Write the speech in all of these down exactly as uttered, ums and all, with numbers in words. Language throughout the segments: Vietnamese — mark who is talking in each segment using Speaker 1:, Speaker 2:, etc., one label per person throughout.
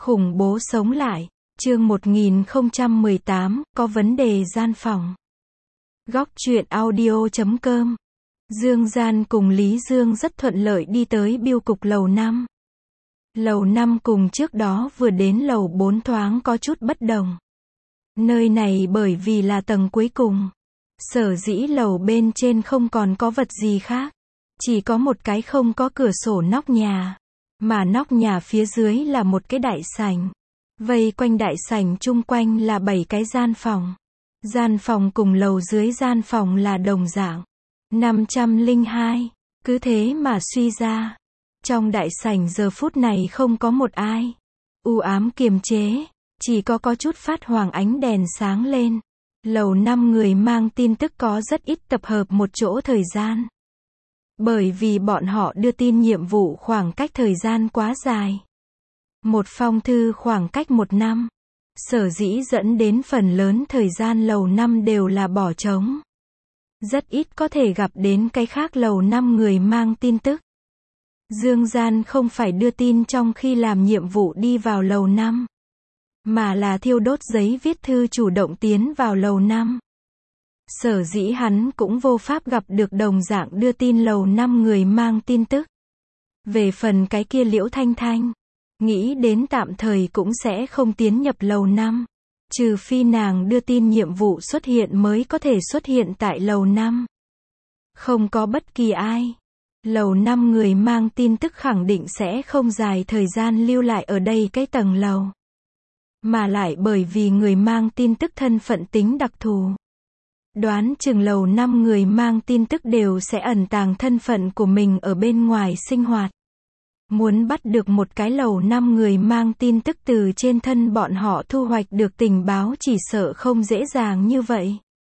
Speaker 1: Khủng bố sống lại, chương một nghìn không trăm mười tám, có vấn đề gian phòng. Góc truyện audio chấm com. Dương Gian cùng Lý Dương rất thuận lợi đi tới bưu cục lầu năm. Lầu năm cùng trước đó vừa đến lầu bốn thoáng có chút bất đồng. Nơi này bởi vì là tầng cuối cùng, sở dĩ lầu bên trên không còn có vật gì khác. Chỉ có một cái không có cửa sổ nóc nhà. Mà nóc nhà phía dưới là một cái đại sảnh. Vây quanh đại sảnh chung quanh là bảy cái gian phòng. Gian phòng cùng lầu dưới gian phòng là đồng dạng. năm trăm lẻ hai. Cứ thế mà suy ra. Trong đại sảnh giờ phút này không có một ai. U ám kiềm chế. Chỉ có có chút phát hoàng ánh đèn sáng lên. Lầu năm người mang tin tức có rất ít tập hợp một chỗ thời gian. Bởi vì bọn họ đưa tin nhiệm vụ khoảng cách thời gian quá dài. Một phong thư khoảng cách một năm. Sở dĩ dẫn đến phần lớn thời gian lầu năm đều là bỏ trống. Rất ít có thể gặp đến cái khác lầu năm người mang tin tức. Dương Gian không phải đưa tin trong khi làm nhiệm vụ đi vào lầu năm. Mà là thiêu đốt giấy viết thư chủ động tiến vào lầu năm. Sở dĩ hắn cũng vô pháp gặp được đồng dạng đưa tin lầu năm người mang tin tức. Về phần cái kia Liễu Thanh Thanh, nghĩ đến tạm thời cũng sẽ không tiến nhập lầu năm. Trừ phi nàng đưa tin nhiệm vụ xuất hiện mới có thể xuất hiện tại lầu năm. Không có bất kỳ ai. Lầu năm người mang tin tức khẳng định sẽ không dài thời gian lưu lại ở đây cái tầng lầu. Mà lại bởi vì người mang tin tức thân phận tính đặc thù. Đoán chừng lầu năm người mang tin tức đều sẽ ẩn tàng thân phận của mình ở bên ngoài sinh hoạt. Muốn bắt được một cái lầu năm người mang tin tức từ trên thân bọn họ thu hoạch được tình báo chỉ sợ không dễ dàng như vậy.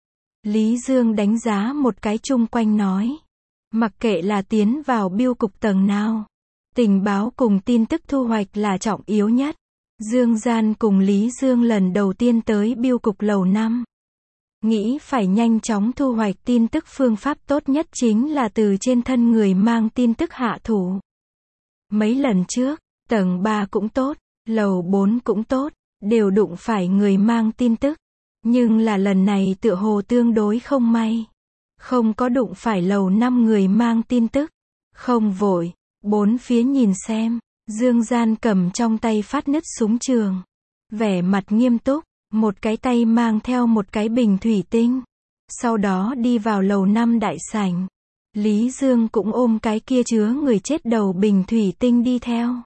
Speaker 1: Lý Dương đánh giá một cái chung quanh nói. Mặc kệ là tiến vào bưu cục tầng nào, tình báo cùng tin tức thu hoạch là trọng yếu nhất. Dương Gian cùng Lý Dương lần đầu tiên tới bưu cục lầu năm. Nghĩ phải nhanh chóng thu hoạch tin tức, phương pháp tốt nhất chính là từ trên thân người mang tin tức hạ thủ. Mấy lần trước, tầng ba cũng tốt, lầu bốn cũng tốt, đều đụng phải người mang tin tức. Nhưng là lần này tựa hồ tương đối không may. Không có đụng phải lầu năm người mang tin tức. Không vội, bốn phía nhìn xem, Dương Gian cầm trong tay phát nứt súng trường. Vẻ mặt nghiêm túc. Một cái tay mang theo một cái bình thủy tinh. Sau đó đi vào lầu năm đại sảnh. Lý Dương cũng ôm cái kia chứa người chết đầu bình thủy tinh đi theo.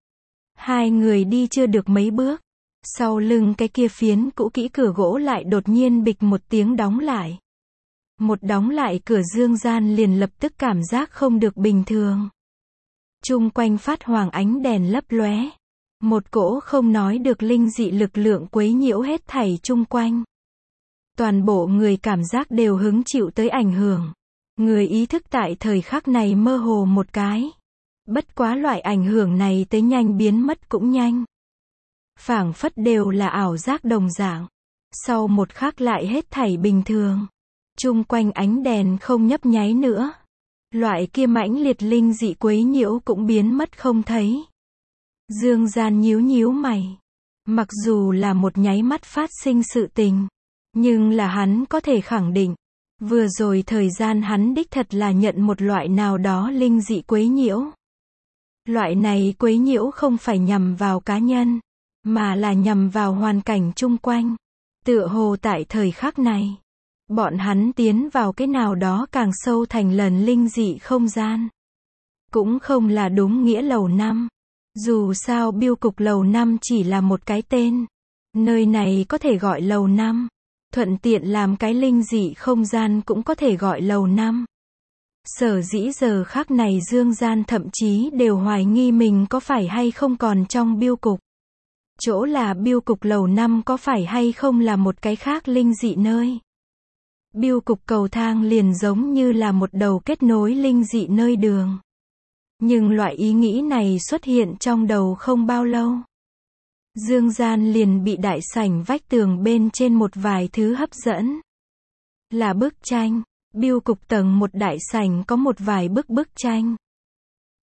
Speaker 1: Hai người đi chưa được mấy bước. Sau lưng cái kia phiến cũ kỹ cửa gỗ lại đột nhiên bịch một tiếng đóng lại. Một đóng lại cửa, Dương Gian liền lập tức cảm giác không được bình thường. Chung quanh phát hoàng ánh đèn lấp lóe. Một cỗ không nói được linh dị lực lượng quấy nhiễu hết thảy chung quanh. Toàn bộ người cảm giác đều hứng chịu tới ảnh hưởng. Người ý thức tại thời khắc này mơ hồ một cái. Bất quá loại ảnh hưởng này tới nhanh biến mất cũng nhanh. Phảng phất đều là ảo giác đồng dạng. Sau một khắc lại hết thảy bình thường. Chung quanh ánh đèn không nhấp nháy nữa. Loại kia mãnh liệt linh dị quấy nhiễu cũng biến mất không thấy. Dương Gian nhíu nhíu mày. Mặc dù là một nháy mắt phát sinh sự tình, nhưng là hắn có thể khẳng định, vừa rồi thời gian hắn đích thật là nhận một loại nào đó linh dị quấy nhiễu. Loại này quấy nhiễu không phải nhằm vào cá nhân, mà là nhằm vào hoàn cảnh chung quanh. Tựa hồ tại thời khắc này, bọn hắn tiến vào cái nào đó càng sâu thành lần linh dị không gian. Cũng không là đúng nghĩa lầu năm. Dù sao bưu cục lầu năm chỉ là một cái tên. Nơi này có thể gọi lầu năm. Thuận tiện làm cái linh dị không gian cũng có thể gọi lầu năm. Sở dĩ giờ khắc này Dương Gian thậm chí đều hoài nghi mình có phải hay không còn trong bưu cục. Chỗ là bưu cục lầu năm có phải hay không là một cái khác linh dị nơi. Bưu cục cầu thang liền giống như là một đầu kết nối linh dị nơi đường. Nhưng loại ý nghĩ này xuất hiện trong đầu không bao lâu. Dương Gian liền bị đại sảnh vách tường bên trên một vài thứ hấp dẫn. Là bức tranh. Bưu cục tầng một đại sảnh có một vài bức bức tranh.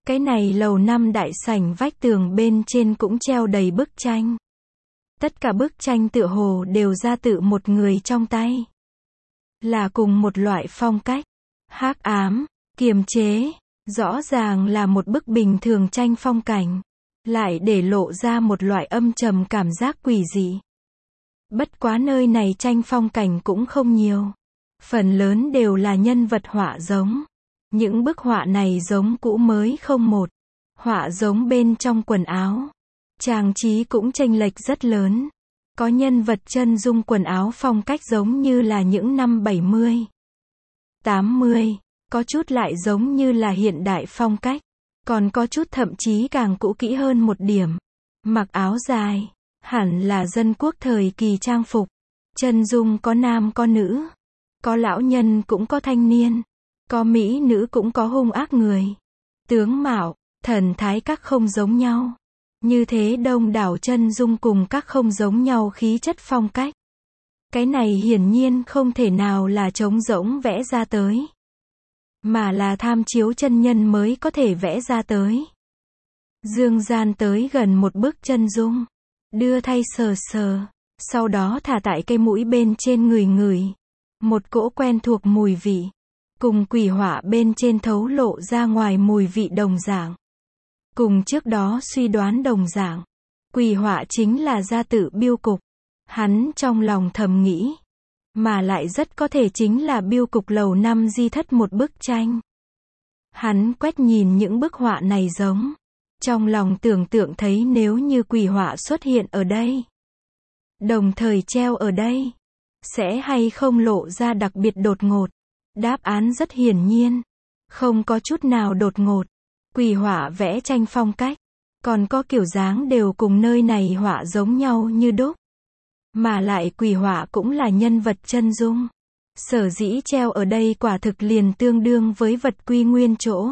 Speaker 1: Cái này lầu năm đại sảnh vách tường bên trên cũng treo đầy bức tranh. Tất cả bức tranh tựa hồ đều ra tự một người trong tay. Là cùng một loại phong cách. Hắc ám, kiềm chế. Rõ ràng là một bức bình thường tranh phong cảnh. Lại để lộ ra một loại âm trầm cảm giác quỷ dị. Bất quá nơi này tranh phong cảnh cũng không nhiều. Phần lớn đều là nhân vật họa giống. Những bức họa này giống cũ mới không một. Họa giống bên trong quần áo. Trang trí cũng chênh lệch rất lớn. Có nhân vật chân dung quần áo phong cách giống như là những năm bảy mươi, tám mươi. Có chút lại giống như là hiện đại phong cách. Còn có chút thậm chí càng cũ kỹ hơn một điểm. Mặc áo dài. Hẳn là dân quốc thời kỳ trang phục. Chân dung có nam có nữ. Có lão nhân cũng có thanh niên. Có mỹ nữ cũng có hung ác người. Tướng mạo, thần thái các không giống nhau. Như thế đông đảo chân dung cùng các không giống nhau khí chất phong cách. Cái này hiển nhiên không thể nào là trống rỗng vẽ ra tới. Mà là tham chiếu chân nhân mới có thể vẽ ra tới. Dương Gian tới gần một bức chân dung. Đưa thay sờ sờ. Sau đó thả tại cây mũi bên trên người người. Một cỗ quen thuộc mùi vị. Cùng quỷ họa bên trên thấu lộ ra ngoài mùi vị đồng dạng. Cùng trước đó suy đoán đồng dạng. Quỷ họa chính là gia tự Biêu Cục. Hắn trong lòng thầm nghĩ. Mà lại rất có thể chính là Biêu Cục lầu năm di thất một bức tranh. Hắn quét nhìn những bức họa này giống. Trong lòng tưởng tượng thấy nếu như quỷ họa xuất hiện ở đây. Đồng thời treo ở đây. Sẽ hay không lộ ra đặc biệt đột ngột. Đáp án rất hiển nhiên. Không có chút nào đột ngột. Quỷ họa vẽ tranh phong cách. Còn có kiểu dáng đều cùng nơi này họa giống nhau như đúc. Mà lại quỷ họa cũng là nhân vật chân dung. Sở dĩ treo ở đây quả thực liền tương đương với vật quy nguyên chỗ.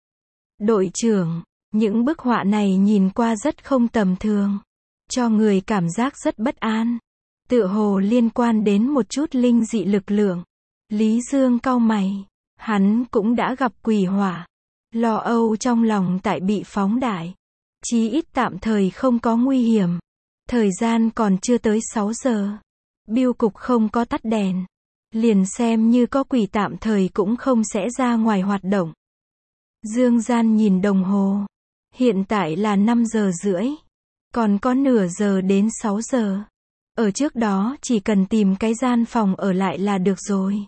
Speaker 1: Đội trưởng, những bức họa này nhìn qua rất không tầm thường. Cho người cảm giác rất bất an. Tựa hồ liên quan đến một chút linh dị lực lượng. Lý Dương cau mày. Hắn cũng đã gặp quỷ họa. Lo âu trong lòng tại bị phóng đại. Chí ít tạm thời không có nguy hiểm. Thời gian còn chưa tới sáu giờ. Biêu Cục không có tắt đèn. Liền xem như có quỷ tạm thời cũng không sẽ ra ngoài hoạt động. Dương Gian nhìn đồng hồ. Hiện tại là năm giờ rưỡi. Còn có nửa giờ đến sáu giờ. Ở trước đó chỉ cần tìm cái gian phòng ở lại là được rồi.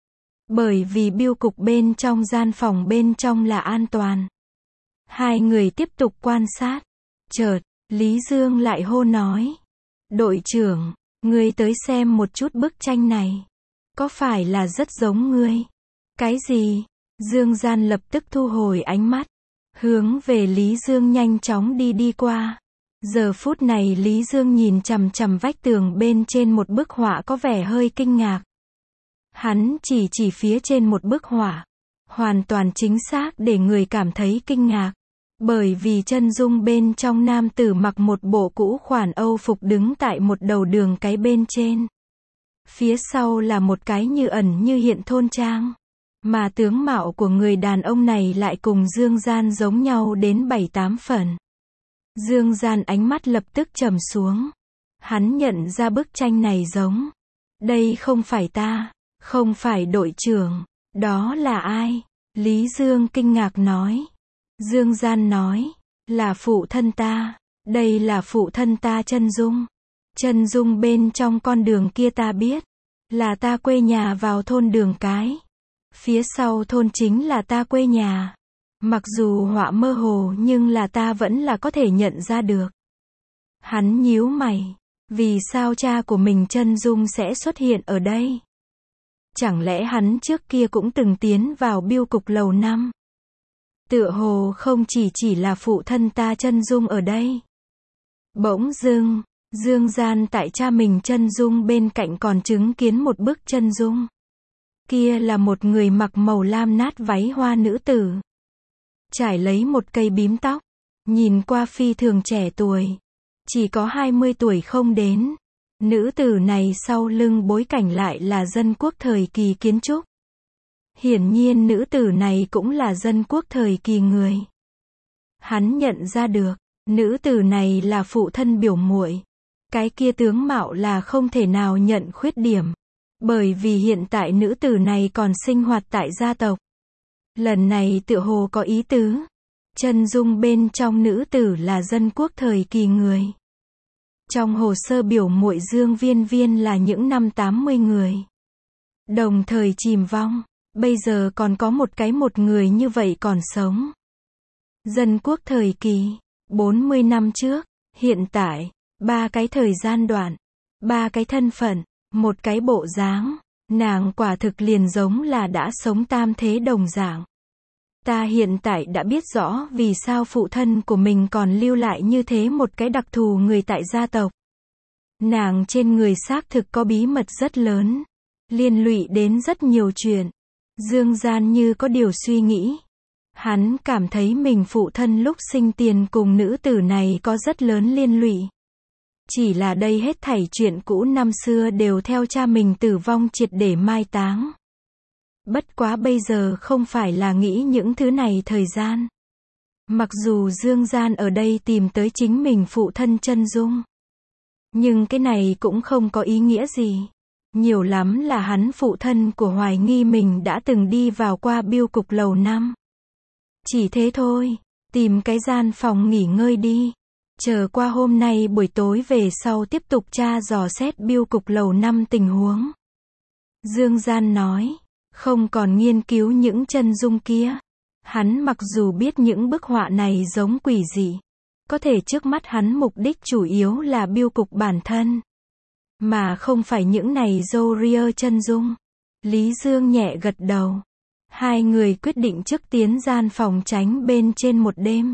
Speaker 1: Bởi vì Biêu Cục bên trong gian phòng bên trong là an toàn. Hai người tiếp tục quan sát. Chợt, Lý Dương lại hô nói. Đội trưởng, ngươi tới xem một chút bức tranh này. Có phải là rất giống ngươi? Cái gì? Dương Gian lập tức thu hồi ánh mắt. Hướng về Lý Dương nhanh chóng đi đi qua. Giờ phút này Lý Dương nhìn chằm chằm vách tường bên trên một bức họa có vẻ hơi kinh ngạc. Hắn chỉ chỉ phía trên một bức họa. Hoàn toàn chính xác để người cảm thấy kinh ngạc. Bởi vì chân dung bên trong nam tử mặc một bộ cũ khoản Âu phục đứng tại một đầu đường cái bên trên. Phía sau là một cái như ẩn như hiện thôn trang. Mà tướng mạo của người đàn ông này lại cùng Dương Gian giống nhau đến bảy tám phần. Dương Gian ánh mắt lập tức trầm xuống. Hắn nhận ra bức tranh này giống. Đây không phải ta, không phải đội trưởng, đó là ai? Lý Dương kinh ngạc nói. Dương Gian nói, là phụ thân ta, đây là phụ thân ta chân dung. Chân dung bên trong con đường kia ta biết, là ta quê nhà vào thôn đường cái. Phía sau thôn chính là ta quê nhà. Mặc dù họa mơ hồ nhưng là ta vẫn là có thể nhận ra được. Hắn nhíu mày, vì sao cha của mình chân dung sẽ xuất hiện ở đây? Chẳng lẽ hắn trước kia cũng từng tiến vào Biêu Cục lầu năm? Tựa hồ không chỉ chỉ là phụ thân ta chân dung ở đây. Bỗng dưng, Dương Gian tại cha mình chân dung bên cạnh còn chứng kiến một bức chân dung. Kia là một người mặc màu lam nát váy hoa nữ tử. Trải lấy một cây bím tóc. Nhìn qua phi thường trẻ tuổi. Chỉ có hai mươi tuổi không đến. Nữ tử này sau lưng bối cảnh lại là dân quốc thời kỳ kiến trúc. Hiển nhiên nữ tử này cũng là dân quốc thời kỳ người. Hắn nhận ra được, nữ tử này là phụ thân biểu muội. Cái kia tướng mạo là không thể nào nhận khuyết điểm. Bởi vì hiện tại nữ tử này còn sinh hoạt tại gia tộc. Lần này tựa hồ có ý tứ. Chân dung bên trong nữ tử là dân quốc thời kỳ người. Trong hồ sơ biểu muội Dương Viên Viên là những năm tám mươi người. Đồng thời chìm vong. Bây giờ còn có một cái một người như vậy còn sống. Dân quốc thời kỳ, bốn mươi năm trước, hiện tại, ba cái thời gian đoạn, ba cái thân phận, một cái bộ dáng, nàng quả thực liền giống là đã sống tam thế đồng dạng. Ta hiện tại đã biết rõ vì sao phụ thân của mình còn lưu lại như thế một cái đặc thù người tại gia tộc. Nàng trên người xác thực có bí mật rất lớn, liên lụy đến rất nhiều chuyện. Dương Gian như có điều suy nghĩ. Hắn cảm thấy mình phụ thân lúc sinh tiền cùng nữ tử này có rất lớn liên lụy. Chỉ là đây hết thảy chuyện cũ năm xưa đều theo cha mình tử vong triệt để mai táng. Bất quá bây giờ không phải là nghĩ những thứ này thời gian. Mặc dù Dương Gian ở đây tìm tới chính mình phụ thân chân dung. Nhưng cái này cũng không có ý nghĩa gì. Nhiều lắm là hắn phụ thân của hoài nghi mình đã từng đi vào qua biêu cục lầu năm. Chỉ thế thôi, tìm cái gian phòng nghỉ ngơi đi. Chờ qua hôm nay buổi tối về sau tiếp tục tra dò xét biêu cục lầu năm tình huống. Dương Gian nói, không còn nghiên cứu những chân dung kia. Hắn mặc dù biết những bức họa này giống quỷ dị. Có thể trước mắt hắn mục đích chủ yếu là biêu cục bản thân. Mà không phải những này râu ria chân dung. Lý Dương nhẹ gật đầu. Hai người quyết định trước tiến gian phòng tránh bên trên một đêm.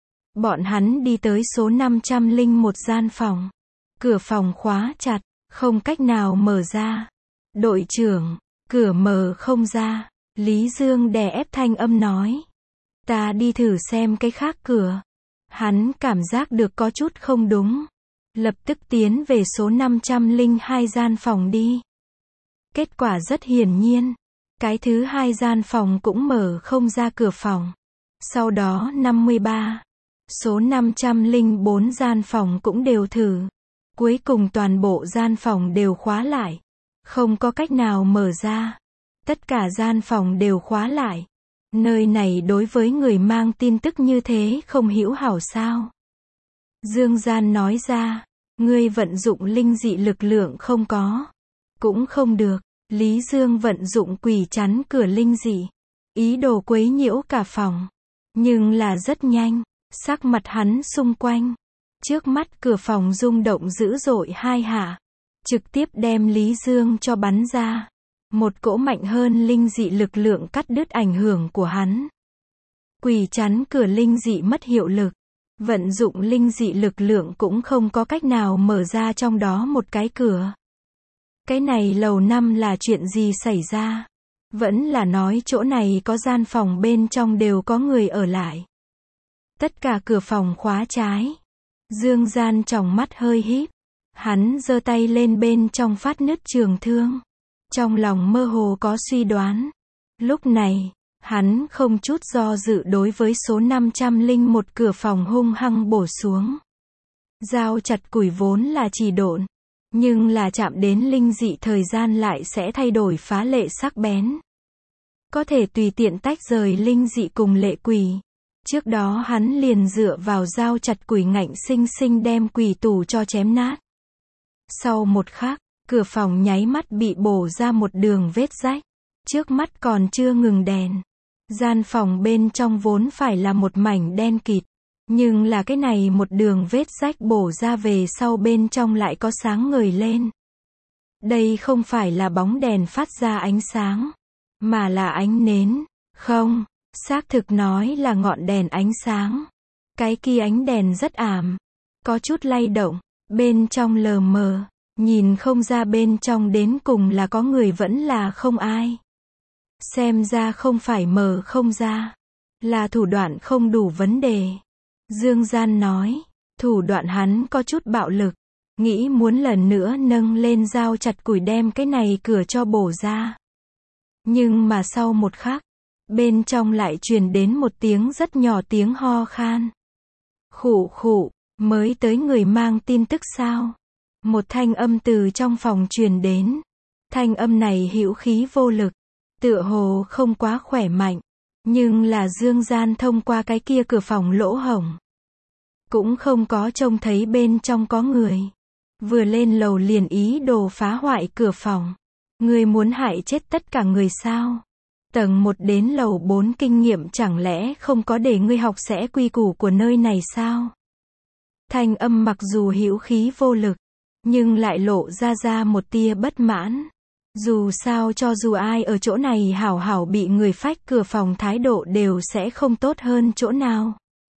Speaker 1: Bọn hắn đi tới số năm trăm lẻ một gian phòng. Cửa phòng khóa chặt, không cách nào mở ra. Đội trưởng, cửa mở không ra. Lý Dương đè ép thanh âm nói. Ta đi thử xem cái khác cửa. Hắn cảm giác được có chút không đúng. Lập tức tiến về số năm trăm lẻ hai gian phòng đi. Kết quả rất hiển nhiên. Cái thứ hai gian phòng cũng mở không ra cửa phòng. Sau đó năm mươi ba. Số năm trăm lẻ bốn gian phòng cũng đều thử. Cuối cùng toàn bộ gian phòng đều khóa lại. Không có cách nào mở ra. Tất cả gian phòng đều khóa lại. Nơi này đối với người mang tin tức như thế không hữu hảo sao? Dương Gian nói ra, ngươi vận dụng linh dị lực lượng không có. Cũng không được. Lý Dương vận dụng quỷ chắn cửa linh dị. Ý đồ quấy nhiễu cả phòng. Nhưng là rất nhanh. Sắc mặt hắn xung quanh. Trước mắt cửa phòng rung động dữ dội hai hạ. Trực tiếp đem Lý Dương cho bắn ra. Một cỗ mạnh hơn linh dị lực lượng cắt đứt ảnh hưởng của hắn. Quỷ chắn cửa linh dị mất hiệu lực. Vận dụng linh dị lực lượng cũng không có cách nào mở ra trong đó một cái cửa. Cái này lầu năm là chuyện gì xảy ra? Vẫn là nói chỗ này có gian phòng bên trong đều có người ở lại. Tất cả cửa phòng khóa trái. Dương Gian tròng mắt hơi híp. Hắn giơ tay lên bên trong phát nứt trường thương. Trong lòng mơ hồ có suy đoán. Lúc này, hắn không chút do dự đối với số năm trăm lẻ một cửa phòng hung hăng bổ xuống. Dao chặt củi vốn là chỉ độn. Nhưng là chạm đến linh dị thời gian lại sẽ thay đổi phá lệ sắc bén. Có thể tùy tiện tách rời linh dị cùng lệ quỷ. Trước đó hắn liền dựa vào dao chặt củi ngạnh sinh sinh đem quỷ tù cho chém nát. Sau một khắc, cửa phòng nháy mắt bị bổ ra một đường vết rách. Trước mắt còn chưa ngừng đèn. Gian phòng bên trong vốn phải là một mảnh đen kịt. Nhưng là cái này một đường vết rách bổ ra về sau bên trong lại có sáng ngời lên. Đây không phải là bóng đèn phát ra ánh sáng. Mà là ánh nến. Không, xác thực nói là ngọn đèn ánh sáng. Cái kia ánh đèn rất ảm. Có chút lay động. Bên trong lờ mờ. Nhìn không ra bên trong đến cùng là có người vẫn là không ai. Xem ra không phải mờ không ra. Là thủ đoạn không đủ vấn đề. Dương Gian nói. Thủ đoạn hắn có chút bạo lực. Nghĩ muốn lần nữa nâng lên dao chặt củi đem cái này cửa cho bổ ra. Nhưng mà sau một khắc. Bên trong lại truyền đến một tiếng rất nhỏ tiếng ho khan. Khụ khụ, mới tới người mang tin tức sao? Một thanh âm từ trong phòng truyền đến. Thanh âm này hữu khí vô lực, tựa hồ không quá khỏe mạnh, nhưng là Dương Gian thông qua cái kia cửa phòng lỗ hổng, cũng không có trông thấy bên trong có người. Vừa lên lầu liền ý đồ phá hoại cửa phòng. Ngươi muốn hại chết tất cả người sao? Tầng một đến lầu bốn kinh nghiệm chẳng lẽ không có để ngươi học sẽ quy củ của nơi này sao? Thanh âm mặc dù hữu khí vô lực, nhưng lại lộ ra ra một tia bất mãn. Dù sao cho dù ai ở chỗ này hảo hảo bị người phách cửa phòng thái độ đều sẽ không tốt hơn chỗ nào.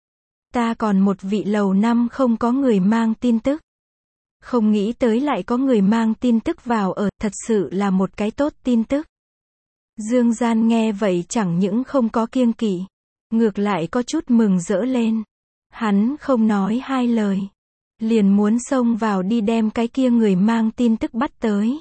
Speaker 1: Ta còn một vị lầu năm không có người mang tin tức. Không nghĩ tới lại có người mang tin tức vào ở, thật sự là một cái tốt tin tức. Dương Gian nghe vậy chẳng những không có kiêng kỵ, ngược lại có chút mừng rỡ lên. Hắn không nói hai lời, liền muốn xông vào đi đem cái kia người mang tin tức bắt tới.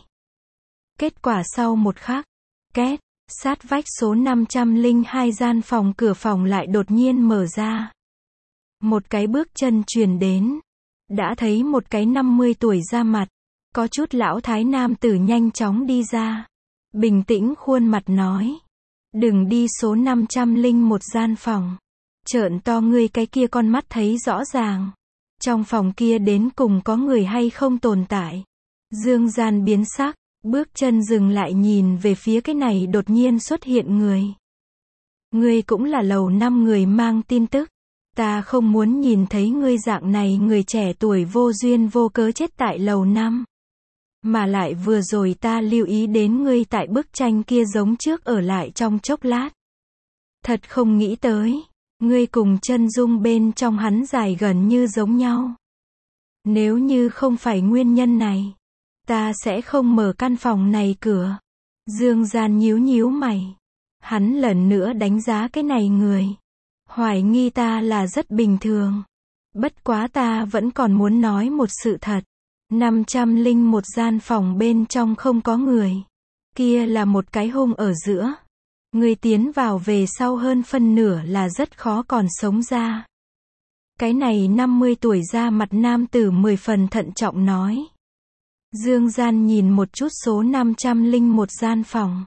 Speaker 1: Kết quả sau một khắc, két, sát vách số năm trăm lẻ hai gian phòng cửa phòng lại đột nhiên mở ra. Một cái bước chân truyền đến, đã thấy một cái năm mươi tuổi ra mặt, có chút lão thái nam tử nhanh chóng đi ra. Bình tĩnh khuôn mặt nói, đừng đi số năm trăm lẻ một gian phòng. Trợn to ngươi cái kia con mắt thấy rõ ràng. Trong phòng kia đến cùng có người hay không tồn tại. Dương Gian biến sắc, bước chân dừng lại nhìn về phía cái này đột nhiên xuất hiện người. Ngươi cũng là lầu năm người mang tin tức. Ta không muốn nhìn thấy ngươi dạng này người trẻ tuổi vô duyên vô cớ chết tại lầu năm. Mà lại vừa rồi ta lưu ý đến ngươi tại bức tranh kia giống trước ở lại trong chốc lát. Thật không nghĩ tới, ngươi cùng chân dung bên trong hắn dài gần như giống nhau. Nếu như không phải nguyên nhân này, ta sẽ không mở căn phòng này cửa. Dương Gian nhíu nhíu mày. Hắn lần nữa đánh giá cái này người. Hoài nghi ta là rất bình thường. Bất quá ta vẫn còn muốn nói một sự thật. năm trăm lẻ một gian phòng bên trong không có người. Kia là một cái hung ở giữa. Người tiến vào về sau hơn phân nửa là rất khó còn sống ra. Cái này năm mươi tuổi ra mặt nam tử mười phần thận trọng nói. Dương Gian nhìn một chút số năm trăm lẻ một gian phòng.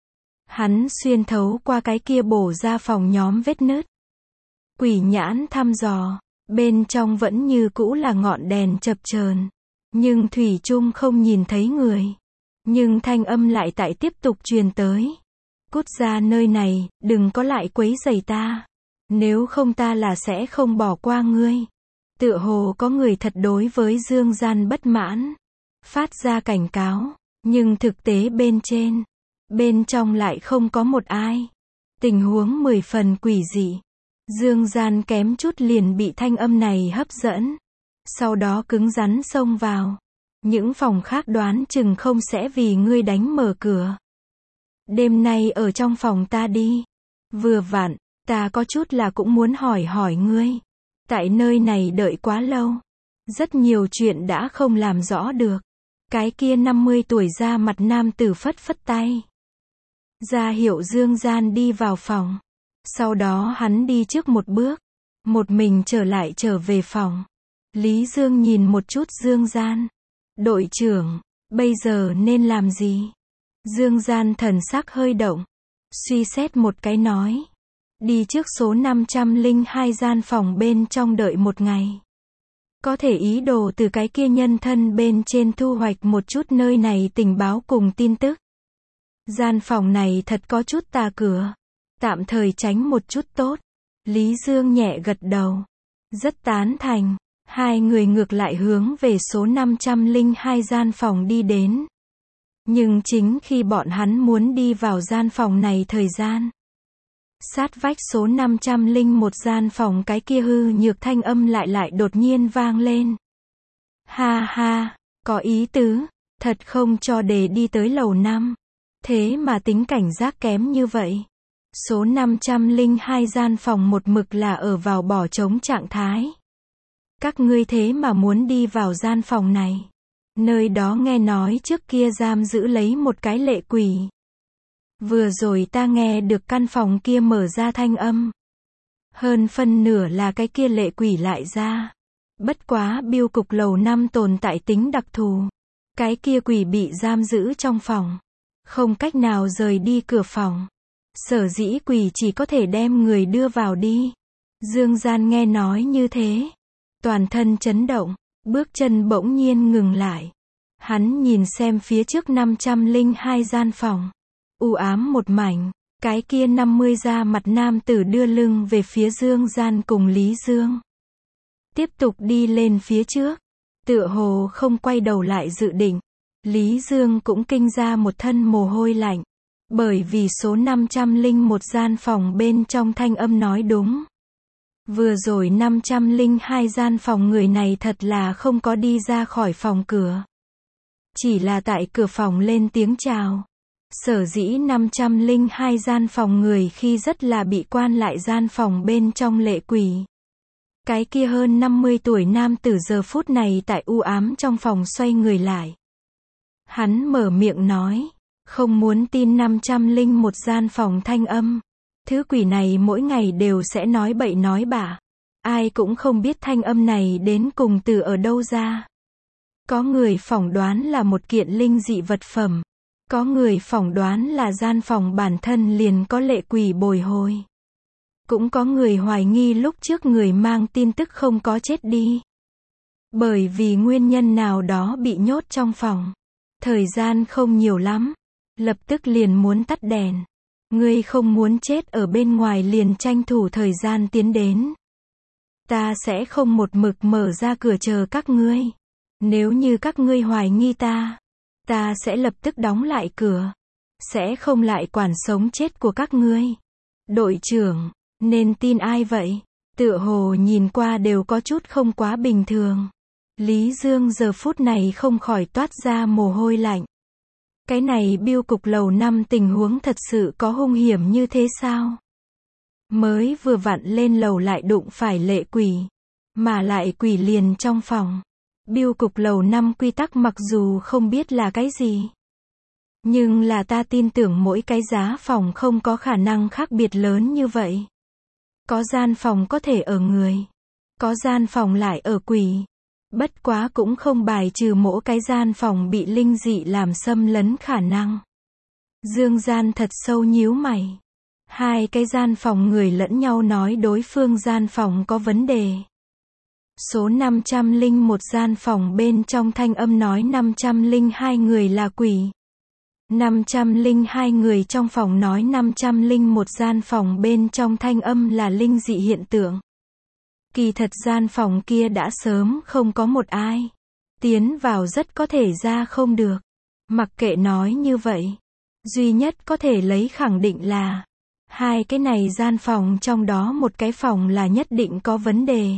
Speaker 1: Hắn xuyên thấu qua cái kia bổ ra phòng nhóm vết nứt. Quỷ nhãn thăm dò, bên trong vẫn như cũ là ngọn đèn chập chờn, nhưng thủy chung không nhìn thấy người. Nhưng thanh âm lại tại tiếp tục truyền tới. Cút ra nơi này, đừng có lại quấy rầy ta. Nếu không ta là sẽ không bỏ qua ngươi. Tựa hồ có người thật đối với Dương Gian bất mãn. Phát ra cảnh cáo, nhưng thực tế bên trên, bên trong lại không có một ai. Tình huống mười phần quỷ dị. Dương Gian kém chút liền bị thanh âm này hấp dẫn. Sau đó cứng rắn xông vào. Những phòng khác đoán chừng không sẽ vì ngươi đánh mở cửa. Đêm nay ở trong phòng ta đi. Vừa vặn, ta có chút là cũng muốn hỏi hỏi ngươi. Tại nơi này đợi quá lâu. Rất nhiều chuyện đã không làm rõ được. Cái kia năm mươi tuổi ra mặt nam tử phất phất tay. Ra hiệu Dương Gian đi vào phòng. Sau đó hắn đi trước một bước. Một mình trở lại trở về phòng. Lý Dương nhìn một chút Dương Gian. Đội trưởng, bây giờ nên làm gì? Dương Gian thần sắc hơi động. Suy xét một cái nói. Đi trước số năm trăm lẻ hai gian phòng bên trong đợi một ngày. Có thể ý đồ từ cái kia nhân thân bên trên thu hoạch một chút nơi này tình báo cùng tin tức. Gian phòng này thật có chút tà cửa. Tạm thời tránh một chút tốt. Lý Dương nhẹ gật đầu. Rất tán thành. Hai người ngược lại hướng về số năm trăm lẻ hai gian phòng đi đến. Nhưng chính khi bọn hắn muốn đi vào gian phòng này thời gian. Sát vách số năm trăm lẻ một gian phòng cái kia hư nhược thanh âm lại lại đột nhiên vang lên. Ha ha, có ý tứ, thật không cho để đi tới lầu năm. Thế mà tính cảnh giác kém như vậy. Số năm trăm lẻ hai gian phòng một mực là ở vào bỏ trống trạng thái. Các ngươi thế mà muốn đi vào gian phòng này. Nơi đó nghe nói trước kia giam giữ lấy một cái lệ quỷ. Vừa rồi ta nghe được căn phòng kia mở ra thanh âm. Hơn phân nửa là cái kia lệ quỷ lại ra. Bất quá biêu cục lầu năm tồn tại tính đặc thù. Cái kia quỷ bị giam giữ trong phòng. Không cách nào rời đi cửa phòng. Sở dĩ quỷ chỉ có thể đem người đưa vào đi. Dương Gian nghe nói như thế. Toàn thân chấn động. Bước chân bỗng nhiên ngừng lại. Hắn nhìn xem phía trước năm trăm lẻ hai gian phòng. U ám một mảnh. Cái kia năm mươi da mặt nam tử đưa lưng về phía Dương Gian cùng Lý Dương. Tiếp tục đi lên phía trước. Tựa hồ không quay đầu lại dự định. Lý Dương cũng kinh ra một thân mồ hôi lạnh. Bởi vì số năm trăm lẻ một gian phòng bên trong thanh âm nói đúng. Vừa rồi năm trăm lẻ hai gian phòng người này thật là không có đi ra khỏi phòng cửa. Chỉ là tại cửa phòng lên tiếng chào. Sở dĩ năm trăm lẻ hai gian phòng người khi rất là bị quan lại gian phòng bên trong lệ quỷ. Cái kia hơn năm mươi tuổi nam tử giờ phút này tại u ám trong phòng xoay người lại. Hắn mở miệng nói, không muốn tin năm trăm lẻ một gian phòng thanh âm. Thứ quỷ này mỗi ngày đều sẽ nói bậy nói bạ. Ai cũng không biết thanh âm này đến cùng từ ở đâu ra. Có người phỏng đoán là một kiện linh dị vật phẩm. Có người phỏng đoán là gian phòng bản thân liền có lệ quỷ bồi hồi. Cũng có người hoài nghi lúc trước người mang tin tức không có chết đi. Bởi vì nguyên nhân nào đó bị nhốt trong phòng. Thời gian không nhiều lắm. Lập tức liền muốn tắt đèn. Ngươi không muốn chết ở bên ngoài liền tranh thủ thời gian tiến đến. Ta sẽ không một mực mở ra cửa chờ các ngươi. Nếu như các ngươi hoài nghi ta, ta sẽ lập tức đóng lại cửa. Sẽ không lại quản sống chết của các ngươi. Đội trưởng, nên tin ai vậy? Tựa hồ nhìn qua đều có chút không quá bình thường. Lý Dương giờ phút này không khỏi toát ra mồ hôi lạnh. Cái này biêu cục lầu năm tình huống thật sự có hung hiểm như thế sao? Mới vừa vặn lên lầu lại đụng phải lệ quỷ. Mà lại quỷ liền trong phòng. Biêu cục lầu năm quy tắc mặc dù không biết là cái gì. Nhưng là ta tin tưởng mỗi cái giá phòng không có khả năng khác biệt lớn như vậy. Có gian phòng có thể ở người. Có gian phòng lại ở quỷ. Bất quá cũng không bài trừ mỗi cái gian phòng bị linh dị làm xâm lấn khả năng. Dương Gian thật sâu nhíu mày. Hai cái gian phòng người lẫn nhau nói đối phương gian phòng có vấn đề. Số năm trăm lẻ một gian phòng bên trong thanh âm nói năm trăm lẻ hai người là quỷ. năm trăm lẻ hai người trong phòng nói năm trăm lẻ một gian phòng bên trong thanh âm là linh dị hiện tượng. Kỳ thật gian phòng kia đã sớm không có một ai. Tiến vào rất có thể ra không được. Mặc kệ nói như vậy. Duy nhất có thể lấy khẳng định là hai cái này gian phòng trong đó một cái phòng là nhất định có vấn đề.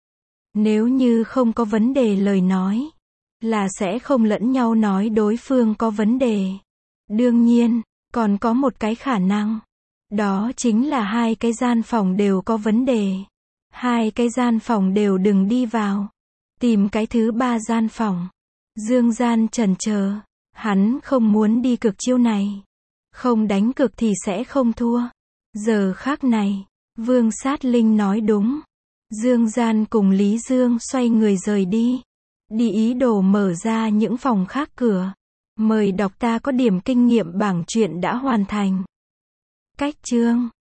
Speaker 1: Nếu như không có vấn đề lời nói, là sẽ không lẫn nhau nói đối phương có vấn đề. Đương nhiên, còn có một cái khả năng. Đó chính là hai cái gian phòng đều có vấn đề. Hai cái gian phòng đều đừng đi vào. Tìm cái thứ ba gian phòng. Dương Gian chần chờ. Hắn không muốn đi cược chiêu này. Không đánh cược thì sẽ không thua. Giờ khác này, Vương Sát Linh nói đúng. Dương Gian cùng Lý Dương xoay người rời đi. Đi ý đồ mở ra những phòng khác cửa. Mời đọc ta có điểm kinh nghiệm bảng truyện đã hoàn thành. Cách chương